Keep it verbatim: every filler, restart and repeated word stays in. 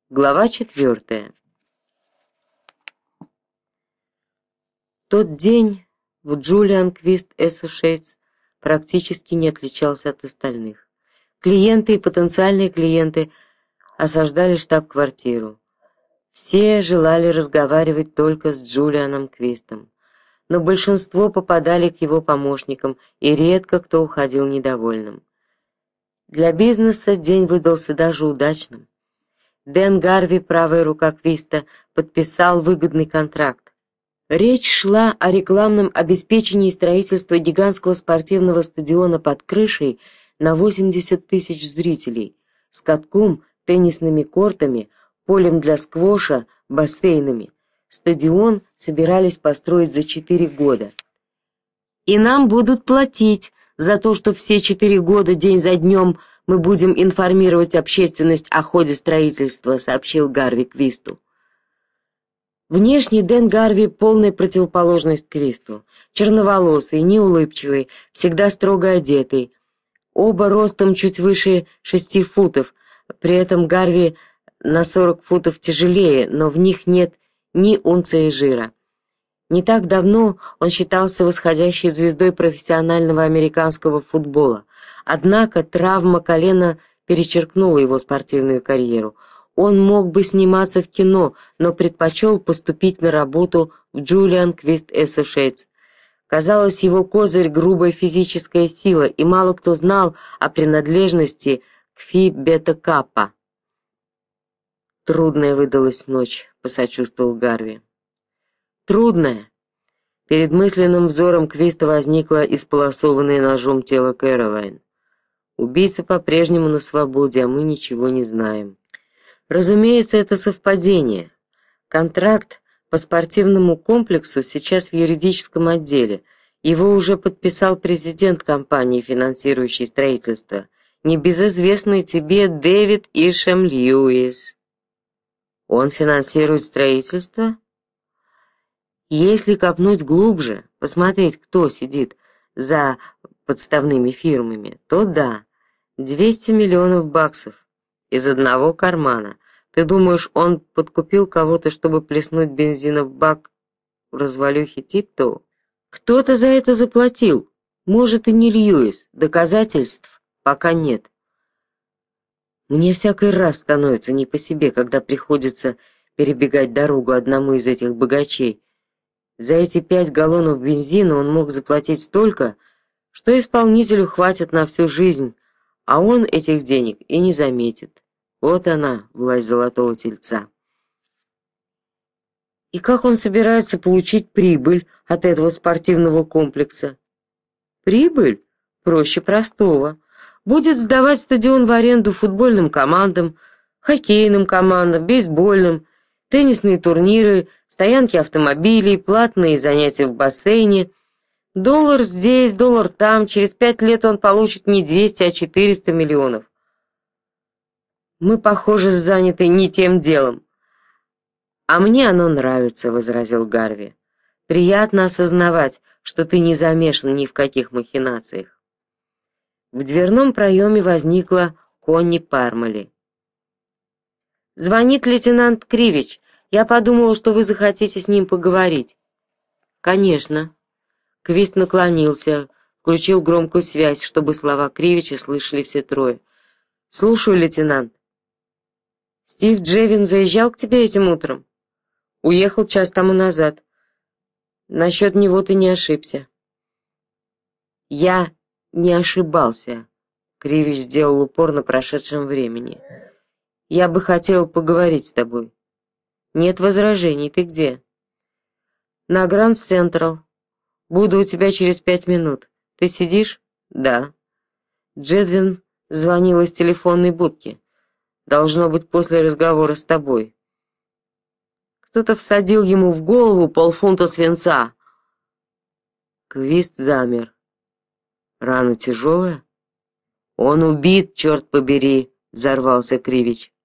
Глава четвертая. Тот день в Julian Quist Associates практически не отличался от остальных. Клиенты и потенциальные клиенты осаждали штаб-квартиру. Все желали разговаривать только с Джулианом Квистом, но большинство попадали к его помощникам, и редко кто уходил недовольным. Для бизнеса день выдался даже удачным. Дэн Гарви, правая рука Квиста, подписал выгодный контракт. Речь шла о рекламном обеспечении строительства гигантского спортивного стадиона под крышей на восемьдесят тысяч зрителей, с катком, теннисными кортами, полем для сквоша, бассейнами. Стадион собирались построить за четыре года. И нам будут платить за то, что все четыре года день за днем мы будем информировать общественность о ходе строительства, сообщил Гарви Квисту. Внешне Дэн Гарви полная противоположность Квисту. Черноволосый, неулыбчивый, всегда строго одетый. Оба ростом чуть выше шести футов. При этом Гарви на сорок футов тяжелее, но в них нет ни унции жира. Не так давно он считался восходящей звездой профессионального американского футбола. Однако травма колена перечеркнула его спортивную карьеру. Он мог бы сниматься в кино, но предпочел поступить на работу в Julian Quist Associates. Казалось, его козырь грубая физическая сила, и мало кто знал о принадлежности к Фи Бета Каппа. Трудная выдалась ночь, посочувствовал Гарви. Трудная. Перед мысленным взором Квиста возникло исполосованное ножом тело Кэролайн. Убийца по-прежнему на свободе, а мы ничего не знаем. Разумеется, это совпадение. Контракт по спортивному комплексу сейчас в юридическом отделе. Его уже подписал президент компании, финансирующей строительство, небезызвестный тебе Дэвид Ишем Льюис. Он финансирует строительство? Если копнуть глубже, посмотреть, кто сидит за подставными фирмами, то да, двести миллионов баксов из одного кармана. Ты думаешь, он подкупил кого-то, чтобы плеснуть бензина в бак в развалюхе Типтоу? Кто-то за это заплатил. Может, и не Льюис. Доказательств пока нет. Мне всякий раз становится не по себе, когда приходится перебегать дорогу одному из этих богачей. За эти пять галлонов бензина он мог заплатить столько, что исполнителю хватит на всю жизнь, а он этих денег и не заметит. Вот она, власть золотого тельца. И как он собирается получить прибыль от этого спортивного комплекса? Прибыль? Проще простого. Будет сдавать стадион в аренду футбольным командам, хоккейным командам, бейсбольным, теннисные турниры, стоянки автомобилей, платные занятия в бассейне. Доллар здесь, доллар там, через пять лет он получит не двести, а четыреста миллионов. Мы, похоже, заняты не тем делом. А мне оно нравится, возразил Гарви. Приятно осознавать, что ты не замешан ни в каких махинациях. В дверном проеме возникла Конни Пармали. Звонит лейтенант Кривич. Я подумала, что вы захотите с ним поговорить. Конечно. Квист наклонился, включил громкую связь, чтобы слова Кривича слышали все трое. Слушаю, лейтенант. Стив Джевин заезжал к тебе этим утром? Уехал час тому назад. Насчет него ты не ошибся. Я не ошибался. Кривич сделал упор на прошедшем времени. Я бы хотел поговорить с тобой. Нет возражений, ты где? На Гранд Централ. Буду у тебя через пять минут. Ты сидишь? Да. Джедвин звонил из телефонной будки. Должно быть после разговора с тобой. Кто-то всадил ему в голову полфунта свинца. Квист замер. Рана тяжелая? Он убит, черт побери, взорвался Кривич.